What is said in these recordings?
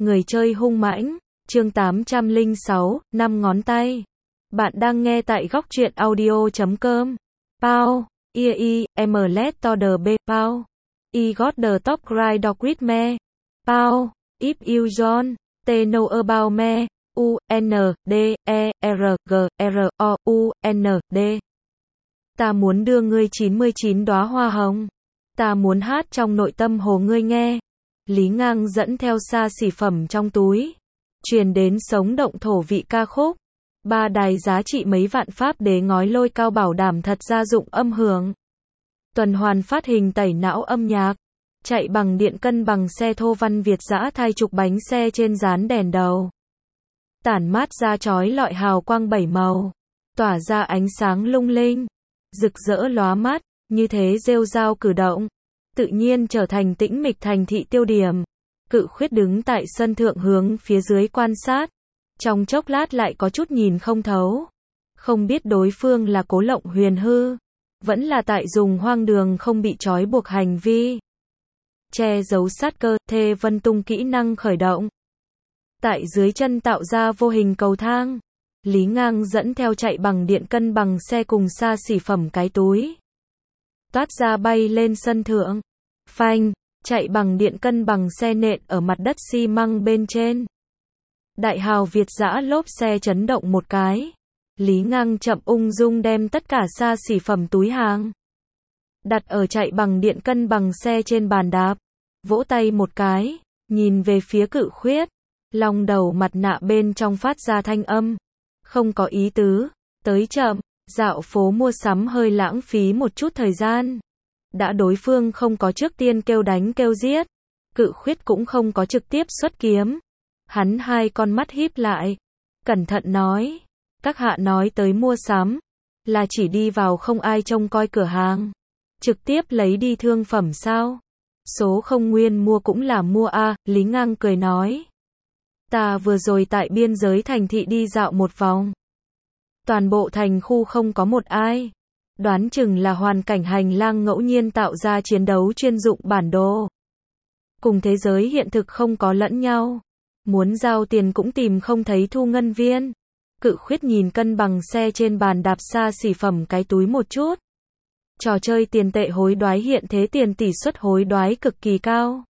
Người chơi hung mãnh, chương 806, 5 ngón tay. Bạn đang nghe tại góc truyện audio.com. Pau, MLS to the B. Pau, got the top right dog with me. Pau, if you don't, they know about me. U-N-D-E-R-G-R-O-U-N-D. Ta muốn đưa ngươi 99 đóa hoa hồng. Ta muốn hát trong nội tâm hồ ngươi nghe. Lý Ngang dẫn theo xa xỉ phẩm trong túi, truyền đến sống động thổ vị ca khúc. 3 đài giá trị mấy vạn pháp đế ngói lôi cao bảo đảm thật gia dụng âm hưởng. Tuần hoàn phát hình tẩy não âm nhạc. Chạy bằng điện cân bằng xe thô văn Việt dã thay trục bánh xe trên dán đèn đầu. Tản mát ra chói lọi hào quang 7 màu. Tỏa ra ánh sáng lung linh. Rực rỡ lóa mắt, như thế rêu rao cử động. Tự nhiên trở thành tĩnh mịch thành thị tiêu điểm. Cự Khuyết đứng tại sân thượng hướng phía dưới quan sát. Trong chốc lát lại có chút nhìn không thấu. Không biết đối phương là cố lộng huyền hư, vẫn là tại dùng hoang đường không bị trói buộc hành vi. Che giấu sát cơ, Thê Vân Tung kỹ năng khởi động. Tại dưới chân tạo ra vô hình cầu thang. Lý Ngang dẫn theo chạy bằng điện cân bằng xe cùng xa xỉ phẩm cái túi. Toát ra bay lên sân thượng. Phanh, chạy bằng điện cân bằng xe nện ở mặt đất xi măng bên trên. Đại hào Việt dã lốp xe chấn động một cái. Lý Ngang chậm ung dung đem tất cả xa xỉ phẩm túi hàng đặt ở chạy bằng điện cân bằng xe trên bàn đạp. Vỗ tay một cái, nhìn về phía Cự Khuyết. Lòng đầu mặt nạ bên trong phát ra thanh âm. Không có ý tứ, tới chậm, dạo phố mua sắm hơi lãng phí một chút thời gian. Đã đối phương không có trước tiên kêu đánh kêu giết. Cự Khuyết cũng không có trực tiếp xuất kiếm. Hắn hai con mắt híp lại. Cẩn thận nói. Các hạ nói tới mua sắm. Là chỉ đi vào không ai trông coi cửa hàng. Trực tiếp lấy đi thương phẩm sao? Số không nguyên mua cũng là mua a. Lý Ngang cười nói. Ta vừa rồi tại biên giới thành thị đi dạo một vòng. Toàn bộ thành khu không có một ai. Đoán chừng là hoàn cảnh hành lang ngẫu nhiên tạo ra chiến đấu chuyên dụng bản đồ. Cùng thế giới hiện thực không có lẫn nhau. Muốn giao tiền cũng tìm không thấy thu ngân viên. Cự Khuyết nhìn cân bằng xe trên bàn đạp xa xỉ phẩm cái túi một chút. Trò chơi tiền tệ hối đoái hiện thế tiền tỷ suất hối đoái cực kỳ cao.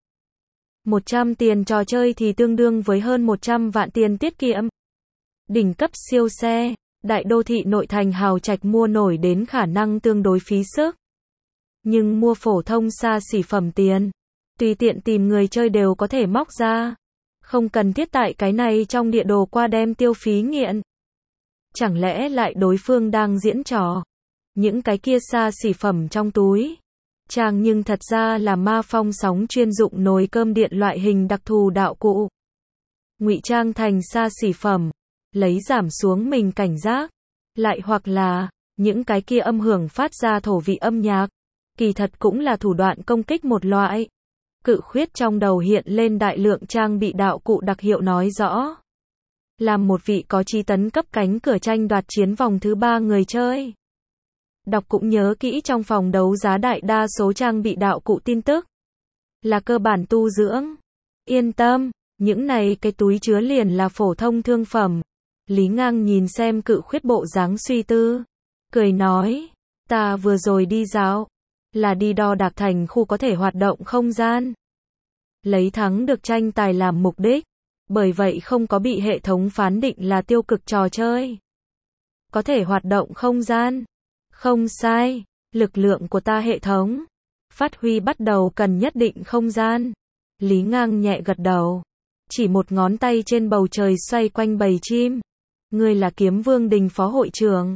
100 tiền trò chơi thì tương đương với hơn 100 vạn tiền tiết kiệm. Đỉnh cấp siêu xe, đại đô thị nội thành hào trạch mua nổi đến khả năng tương đối phí sức. Nhưng mua phổ thông xa xỉ phẩm tiền, tùy tiện tìm người chơi đều có thể móc ra. Không cần thiết tại cái này trong địa đồ qua đem tiêu phí nghiện. Chẳng lẽ lại đối phương đang diễn trò? Những cái kia xa xỉ phẩm trong túi trang nhưng thật ra là ma phong sóng chuyên dụng nồi cơm điện loại hình đặc thù đạo cụ. Ngụy trang thành xa xỉ phẩm, lấy giảm xuống mình cảnh giác. Lại hoặc là, những cái kia âm hưởng phát ra thổ vị âm nhạc, kỳ thật cũng là thủ đoạn công kích một loại. Cự Khuyết trong đầu hiện lên đại lượng trang bị đạo cụ đặc hiệu nói rõ. Làm một vị có chí tấn cấp cánh cửa tranh đoạt chiến vòng thứ 3 người chơi. Đọc cũng nhớ kỹ trong phòng đấu giá đại đa số trang bị đạo cụ tin tức. Là cơ bản tu dưỡng. Yên tâm, những này cái túi chứa liền là phổ thông thương phẩm. Lý Ngang nhìn xem Cự Khuyết bộ dáng suy tư. Cười nói, ta vừa rồi đi dạo. Là đi đo đạc thành khu có thể hoạt động không gian. Lấy thắng được tranh tài làm mục đích. Bởi vậy không có bị hệ thống phán định là tiêu cực trò chơi. Có thể hoạt động không gian. Không sai, lực lượng của ta hệ thống. Phát huy bắt đầu cần nhất định không gian. Lý Ngang nhẹ gật đầu. Chỉ một ngón tay trên bầu trời xoay quanh bầy chim. Ngươi là Kiếm Vương Đình phó hội trưởng.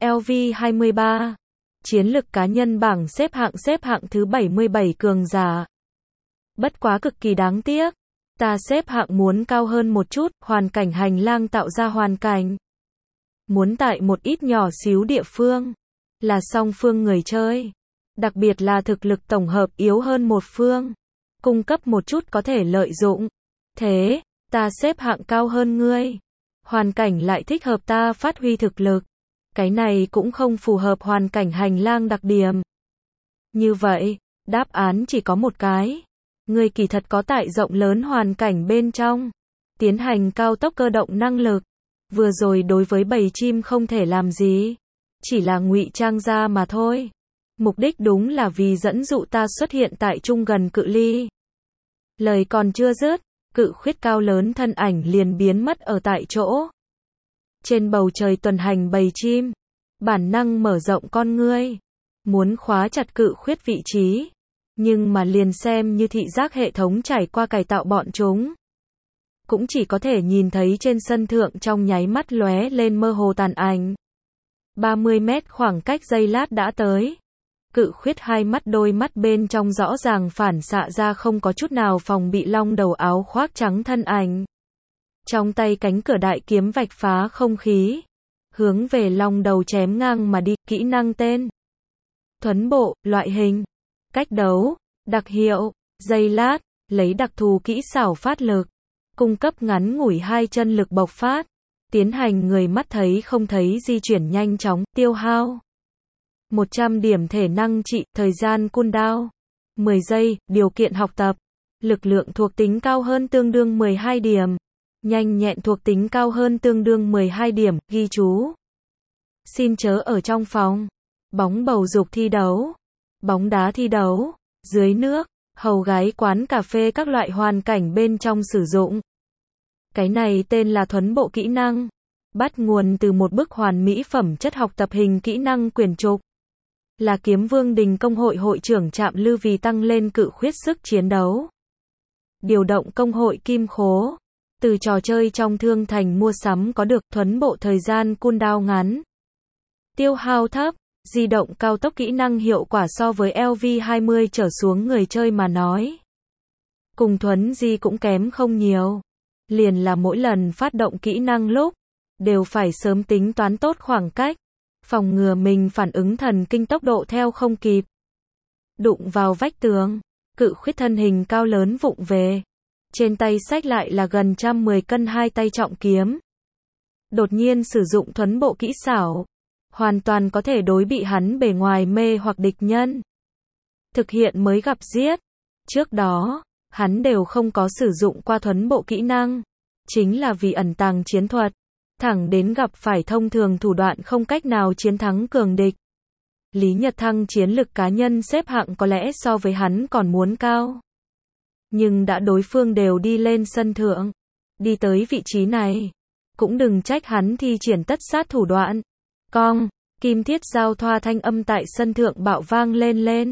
LV23. Chiến lực cá nhân bảng xếp hạng thứ 77 cường giả. Bất quá cực kỳ đáng tiếc. Ta xếp hạng muốn cao hơn một chút, hoàn cảnh hành lang tạo ra hoàn cảnh. Muốn tại một ít nhỏ xíu địa phương. Là song phương người chơi. Đặc biệt là thực lực tổng hợp yếu hơn một phương. Cung cấp một chút có thể lợi dụng. Thế, ta xếp hạng cao hơn ngươi. Hoàn cảnh lại thích hợp ta phát huy thực lực. Cái này cũng không phù hợp hoàn cảnh hành lang đặc điểm. Như vậy, đáp án chỉ có một cái. Ngươi kỳ thật có tại rộng lớn hoàn cảnh bên trong. tiến hành cao tốc cơ động năng lực. Vừa rồi đối với bầy chim không thể làm gì, chỉ là ngụy trang ra mà thôi. Mục đích đúng là vì dẫn dụ ta xuất hiện tại trung gần cự ly. Lời còn chưa dứt, cự khuyết cao lớn thân ảnh liền biến mất ở tại chỗ. Trên bầu trời tuần hành bầy chim, bản năng mở rộng con ngươi, muốn khóa chặt cự khuyết vị trí, nhưng mà liền xem như thị giác hệ thống trải qua cải tạo bọn chúng, cũng chỉ có thể nhìn thấy trên sân thượng trong nháy mắt lóe lên mơ hồ tàn ảnh. 30 mét khoảng cách giây lát đã tới. Cự khuyết hai mắt đôi mắt bên trong rõ ràng phản xạ ra không có chút nào phòng bị long đầu áo khoác trắng thân ảnh. Trong tay cánh cửa đại kiếm vạch phá không khí, hướng về long đầu chém ngang mà đi. Kỹ năng tên: thuấn bộ, loại hình: cách đấu, đặc hiệu, giây lát, lấy đặc thù kỹ xảo phát lực, cung cấp ngắn ngủi hai chân lực bộc phát, tiến hành người mắt thấy không thấy di chuyển nhanh chóng, tiêu hao 100 điểm thể năng trị, thời gian cooldown 10 giây, điều kiện học tập: lực lượng thuộc tính cao hơn tương đương 12 điểm, nhanh nhẹn thuộc tính cao hơn tương đương 12 điểm, ghi chú. Xin chớ ở trong phòng, bóng bầu dục thi đấu, bóng đá thi đấu, dưới nước, hầu gái quán cà phê các loại hoàn cảnh bên trong sử dụng. Cái này tên là thuấn bộ kỹ năng, bắt nguồn từ một bức hoàn mỹ phẩm chất học tập hình kỹ năng quyển trục. Là Kiếm Vương Đình Công hội hội trưởng Trạm Lư vì tăng lên cự khuyết sức chiến đấu. Điều động công hội kim khố. Từ trò chơi trong thương thành mua sắm có được. Thuấn bộ thời gian cooldown ngắn, tiêu hao thấp, di động cao tốc. Kỹ năng hiệu quả so với LV20 trở xuống người chơi mà nói, cùng thuấn di cũng kém không nhiều. Liền là mỗi lần phát động kỹ năng lúc, đều phải sớm tính toán tốt khoảng cách, phòng ngừa mình phản ứng thần kinh tốc độ theo không kịp. Đụng vào vách tường, cự khuyết thân hình cao lớn vụng về. Trên tay xách lại là gần 110 cân hai tay trọng kiếm. Đột nhiên sử dụng thuấn bộ kỹ xảo, hoàn toàn có thể đối bị hắn bề ngoài mê hoặc địch nhân, thực hiện mới gặp giết. Trước đó, hắn đều không có sử dụng qua thuấn bộ kỹ năng, chính là vì ẩn tàng chiến thuật, thẳng đến gặp phải thông thường thủ đoạn không cách nào chiến thắng cường địch. Lý Nhật Thăng chiến lực cá nhân xếp hạng có lẽ so với hắn còn muốn cao. Nhưng đã đối phương đều đi lên sân thượng, đi tới vị trí này, cũng đừng trách hắn thi triển tất sát thủ đoạn. Cong, kim thiết giao thoa thanh âm tại sân thượng bạo vang lên.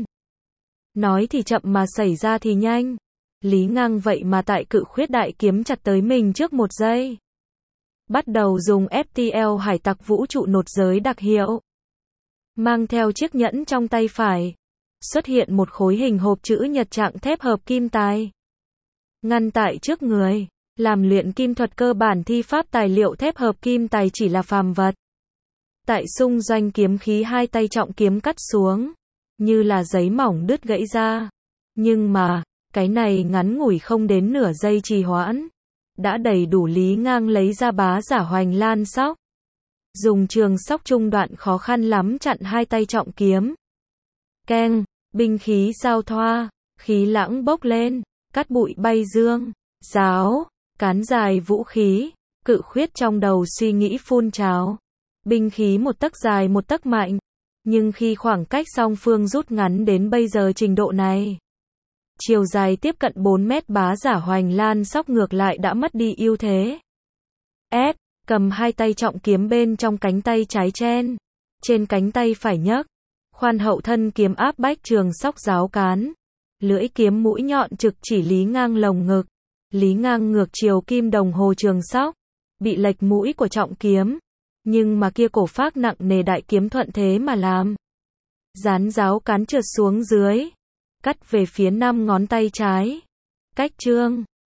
Nói thì chậm mà xảy ra thì nhanh. Lý Ngang vậy mà tại cự khuyết đại kiếm chặt tới mình trước 1 giây. Bắt đầu dùng FTL hải tặc vũ trụ nột giới đặc hiệu. Mang theo chiếc nhẫn trong tay phải, xuất hiện một khối hình hộp chữ nhật trạng thép hợp kim tài. Ngăn tại trước người, làm luyện kim thuật cơ bản thi pháp tài liệu thép hợp kim tài chỉ là phàm vật. Tại xung doanh kiếm khí hai tay trọng kiếm cắt xuống, như là giấy mỏng đứt gãy ra. Nhưng mà, cái này ngắn ngủi không đến nửa giây trì hoãn, đã đầy đủ Lý Ngang lấy ra bá giả hoành lan sóc. Dùng trường sóc trung đoạn khó khăn lắm chặn hai tay trọng kiếm. Keng, binh khí giao thoa, khí lãng bốc lên, cát bụi bay dương, giáo, cán dài vũ khí, cự khuyết trong đầu suy nghĩ phun trào. Binh khí 1 tấc dài 1 tấc mạnh, nhưng khi khoảng cách song phương rút ngắn đến bây giờ trình độ này, chiều dài tiếp cận 4 mét, bá giả hoành lan sóc ngược lại đã mất đi ưu thế. Cầm hai tay trọng kiếm bên trong cánh tay trái trên cánh tay phải nhấc, khoan hậu thân kiếm áp bách trường sóc giáo cán. Lưỡi kiếm mũi nhọn trực chỉ Lý Ngang lồng ngực. Lý Ngang ngược chiều kim đồng hồ trường sóc, bị lệch mũi của trọng kiếm, nhưng mà kia cổ phác nặng nề đại kiếm thuận thế mà làm. Dán giáo cán trượt xuống dưới, cắt về phía 5 ngón tay trái. Cách chương